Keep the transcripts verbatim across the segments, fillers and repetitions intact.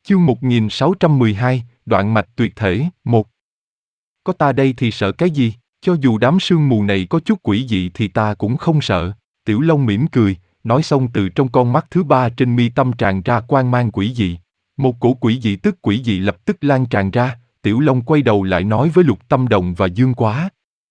Chương một nghìn sáu trăm mười hai, đoạn mạch tuyệt thể, một. Có ta đây thì sợ cái gì, cho dù đám sương mù này có chút quỷ dị thì ta cũng không sợ. Tiểu Long mỉm cười, nói xong từ trong con mắt thứ ba trên mi tâm tràn ra quang mang quỷ dị. Một cổ quỷ dị tức quỷ dị lập tức lan tràn ra, Tiểu Long quay đầu lại nói với Lục Tâm Đồng và Dương Quá.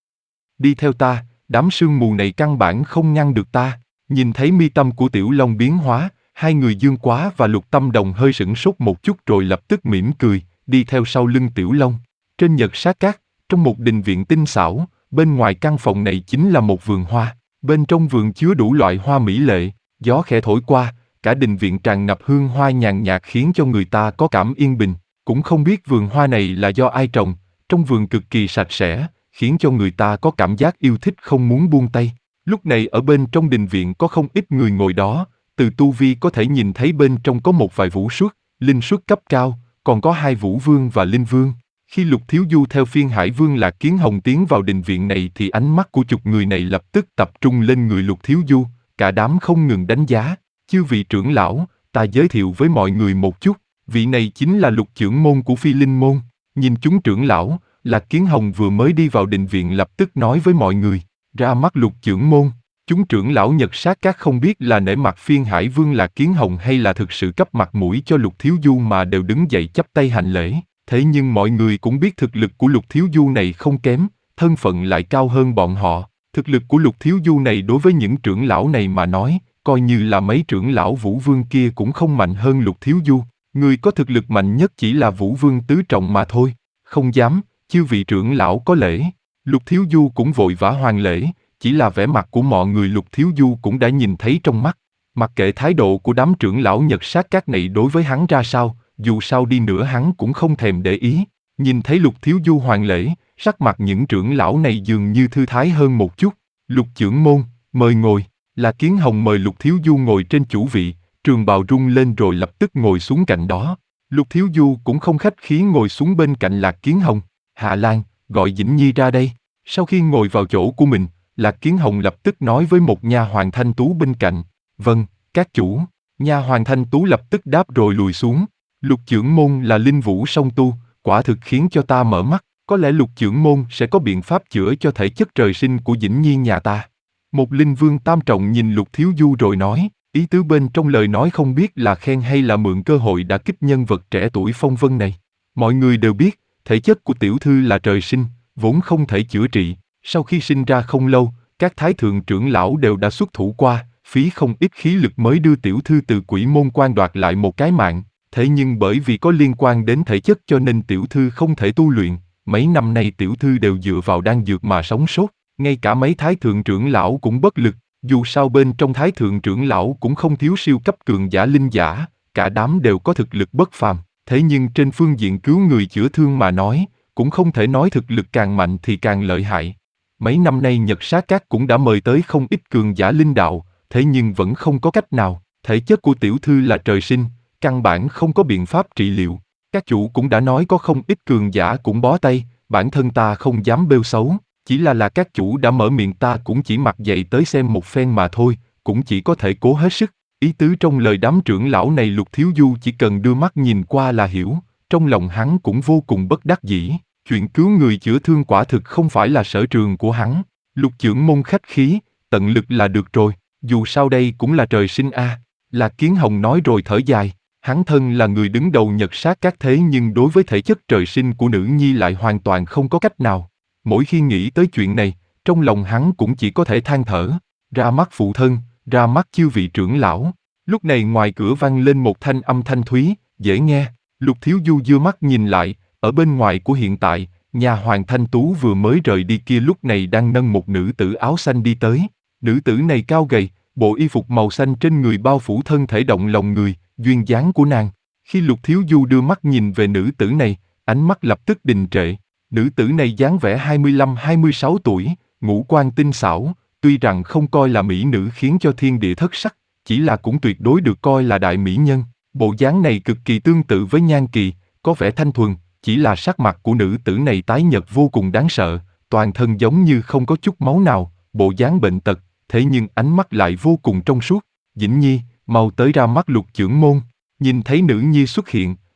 Đi theo ta, đám sương mù này căn bản không ngăn được ta. Nhìn thấy mi tâm của Tiểu Long biến hóa, hai người Dương Quá và Lục Tâm Đồng hơi sửng sốt một chút rồi lập tức mỉm cười, đi theo sau lưng Tiểu Long. Trên Nhật Sát Cát, trong một đình viện tinh xảo, bên ngoài căn phòng này chính là một vườn hoa. Bên trong vườn chứa đủ loại hoa mỹ lệ, gió khẽ thổi qua, cả đình viện tràn ngập hương hoa nhàn nhạt khiến cho người ta có cảm yên bình. Cũng không biết vườn hoa này là do ai trồng, trong vườn cực kỳ sạch sẽ, khiến cho người ta có cảm giác yêu thích không muốn buông tay. Lúc này ở bên trong đình viện có không ít người ngồi đó, từ tu vi có thể nhìn thấy bên trong có một vài vũ xuất, linh xuất cấp cao, còn có hai vũ vương và linh vương. Khi Lục Thiếu Du theo Phiên Hải Vương Lạc Kiến Hồng tiến vào đình viện này thì ánh mắt của chục người này lập tức tập trung lên người Lục Thiếu Du, cả đám không ngừng đánh giá. Chư vị trưởng lão, ta giới thiệu với mọi người một chút, vị này chính là Lục trưởng môn của Phi Linh môn. Nhìn chúng trưởng lão, Lạc Kiến Hồng vừa mới đi vào đình viện lập tức nói với mọi người, ra mắt Lục trưởng môn. Chúng trưởng lão Nhật Sát Các không biết là nể mặt Phiên Hải Vương Lạc Kiến Hồng hay là thực sự cấp mặt mũi cho Lục Thiếu Du mà đều đứng dậy chắp tay hành lễ. Thế nhưng mọi người cũng biết thực lực của Lục Thiếu Du này không kém, thân phận lại cao hơn bọn họ. Thực lực của Lục Thiếu Du này đối với những trưởng lão này mà nói, coi như là mấy trưởng lão Vũ Vương kia cũng không mạnh hơn Lục Thiếu Du. Người có thực lực mạnh nhất chỉ là Vũ Vương tứ trọng mà thôi. Không dám, chư vị trưởng lão có lễ. Lục Thiếu Du cũng vội vã hoàn lễ, chỉ là vẻ mặt của mọi người Lục Thiếu Du cũng đã nhìn thấy trong mắt. Mặc kệ thái độ của đám trưởng lão Nhật Sát Các này đối với hắn ra sao, dù sao đi nữa hắn cũng không thèm để ý. Nhìn thấy Lục Thiếu Du hoàn lễ, sắc mặt những trưởng lão này dường như thư thái hơn một chút. Lục trưởng môn, mời ngồi. Là Kiến Hồng mời Lục Thiếu Du ngồi trên chủ vị, trường bào rung lên rồi lập tức ngồi xuống cạnh đó. Lục Thiếu Du cũng không khách khí ngồi xuống bên cạnh Lạc Kiến Hồng. Hạ Lan, gọi Dĩnh Nhi ra đây. Sau khi ngồi vào chỗ của mình, Lạc Kiến Hồng lập tức nói với một nha hoàn Thanh Tú bên cạnh. Vâng, các chủ. Nha hoàn Thanh Tú lập tức đáp rồi lùi xuống. Lục trưởng môn là linh vũ song tu, quả thực khiến cho ta mở mắt. Có lẽ Lục trưởng môn sẽ có biện pháp chữa cho thể chất trời sinh của Dĩnh Nhi nhà ta. Một linh vương tam trọng nhìn Lục Thiếu Du rồi nói, ý tứ bên trong lời nói không biết là khen hay là mượn cơ hội đả kích nhân vật trẻ tuổi phong vân này. Mọi người đều biết, thể chất của tiểu thư là trời sinh, vốn không thể chữa trị. Sau khi sinh ra không lâu, các thái thượng trưởng lão đều đã xuất thủ qua, phí không ít khí lực mới đưa tiểu thư từ Quỷ Môn Quan đoạt lại một cái mạng. Thế nhưng bởi vì có liên quan đến thể chất cho nên tiểu thư không thể tu luyện. Mấy năm nay tiểu thư đều dựa vào đan dược mà sống sót. Ngay cả mấy thái thượng trưởng lão cũng bất lực. Dù sao bên trong thái thượng trưởng lão cũng không thiếu siêu cấp cường giả linh giả, cả đám đều có thực lực bất phàm. Thế nhưng trên phương diện cứu người chữa thương mà nói, cũng không thể nói thực lực càng mạnh thì càng lợi hại. Mấy năm nay Nhật Sát Các cũng đã mời tới không ít cường giả linh đạo, thế nhưng vẫn không có cách nào. Thể chất của tiểu thư là trời sinh, căn bản không có biện pháp trị liệu. Các chủ cũng đã nói có không ít cường giả cũng bó tay, bản thân ta không dám bêu xấu. Chỉ là là các chủ đã mở miệng ta cũng chỉ mặc dậy tới xem một phen mà thôi, cũng chỉ có thể cố hết sức. Ý tứ trong lời đám trưởng lão này Lục Thiếu Du chỉ cần đưa mắt nhìn qua là hiểu, trong lòng hắn cũng vô cùng bất đắc dĩ. Chuyện cứu người chữa thương quả thực không phải là sở trường của hắn. Lục trưởng môn khách khí, tận lực là được rồi, dù sao đây cũng là trời sinh a. À. Lạc Kiến Hồng nói rồi thở dài, hắn thân là người đứng đầu Nhật Sát Các thế nhưng đối với thể chất trời sinh của nữ nhi lại hoàn toàn không có cách nào. Mỗi khi nghĩ tới chuyện này, trong lòng hắn cũng chỉ có thể than thở, ra mắt phụ thân, ra mắt chư vị trưởng lão. Lúc này ngoài cửa vang lên một thanh âm thanh thúy, dễ nghe. Lục Thiếu Du đưa mắt nhìn lại, ở bên ngoài của hiện tại, nhà hoàng Thanh Tú vừa mới rời đi kia lúc này đang nâng một nữ tử áo xanh đi tới. Nữ tử này cao gầy, bộ y phục màu xanh trên người bao phủ thân thể động lòng người, duyên dáng của nàng. Khi Lục Thiếu Du đưa mắt nhìn về nữ tử này, ánh mắt lập tức đình trệ. Nữ tử này dáng vẻ hai mươi lăm hai mươi sáu tuổi, ngũ quan tinh xảo, tuy rằng không coi là mỹ nữ khiến cho thiên địa thất sắc, chỉ là cũng tuyệt đối được coi là đại mỹ nhân. Bộ dáng này cực kỳ tương tự với Nhan Kỳ, có vẻ thanh thuần, chỉ là sắc mặt của nữ tử này tái nhợt vô cùng đáng sợ, toàn thân giống như không có chút máu nào, bộ dáng bệnh tật, thế nhưng ánh mắt lại vô cùng trong suốt. Dĩnh Nhi, mau tới ra mắt Lục trưởng môn. Nhìn thấy nữ nhi xuất hiện,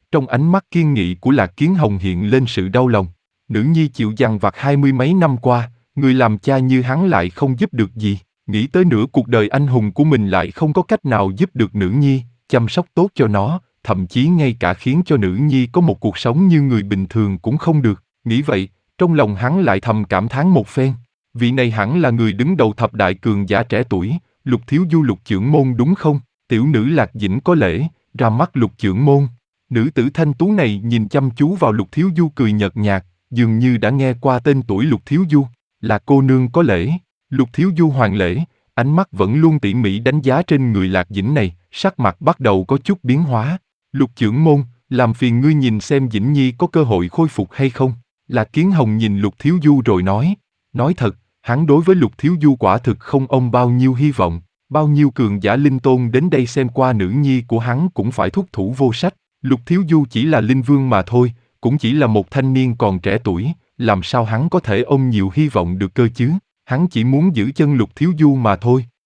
Trong ánh mắt kiên nghị của Lạc Kiến Hồng hiện lên sự đau lòng. Nữ nhi chịu dằn vặt hai mươi mấy năm qua, người làm cha như hắn lại không giúp được gì. Nghĩ tới nửa cuộc đời anh hùng của mình lại không có cách nào giúp được nữ nhi, chăm sóc tốt cho nó, thậm chí ngay cả khiến cho nữ nhi có một cuộc sống như người bình thường cũng không được. Nghĩ vậy, trong lòng hắn lại thầm cảm thán một phen. Vị này hẳn là người đứng đầu thập đại cường giả trẻ tuổi, Lục thiếu du Lục trưởng môn đúng không? Tiểu nữ Lạc Dĩnh có lễ, ra mắt Lục trưởng môn. Nữ tử thanh tú này nhìn chăm chú vào Lục thiếu du cười nhợt nhạt, dường như đã nghe qua tên tuổi Lục thiếu du. Là cô nương có lễ. Lục thiếu du hoàn lễ, ánh mắt vẫn luôn tỉ mỉ đánh giá trên người Lạc Dĩnh này, sắc mặt bắt đầu có chút biến hóa. Lục trưởng môn, làm phiền ngươi nhìn xem Dĩnh Nhi có cơ hội khôi phục hay không. Lạc Kiến Hồng nhìn Lục thiếu du rồi nói. Nói thật, hắn đối với Lục thiếu du quả thực không ôm bao nhiêu hy vọng. Bao nhiêu cường giả linh tôn đến đây xem qua nữ nhi của hắn cũng phải thúc thủ vô sách. Lục thiếu du chỉ là linh vương mà thôi, cũng chỉ là một thanh niên còn trẻ tuổi, làm sao hắn có thể ôm nhiều hy vọng được cơ chứ? Hắn chỉ muốn giữ chân Lục thiếu du mà thôi.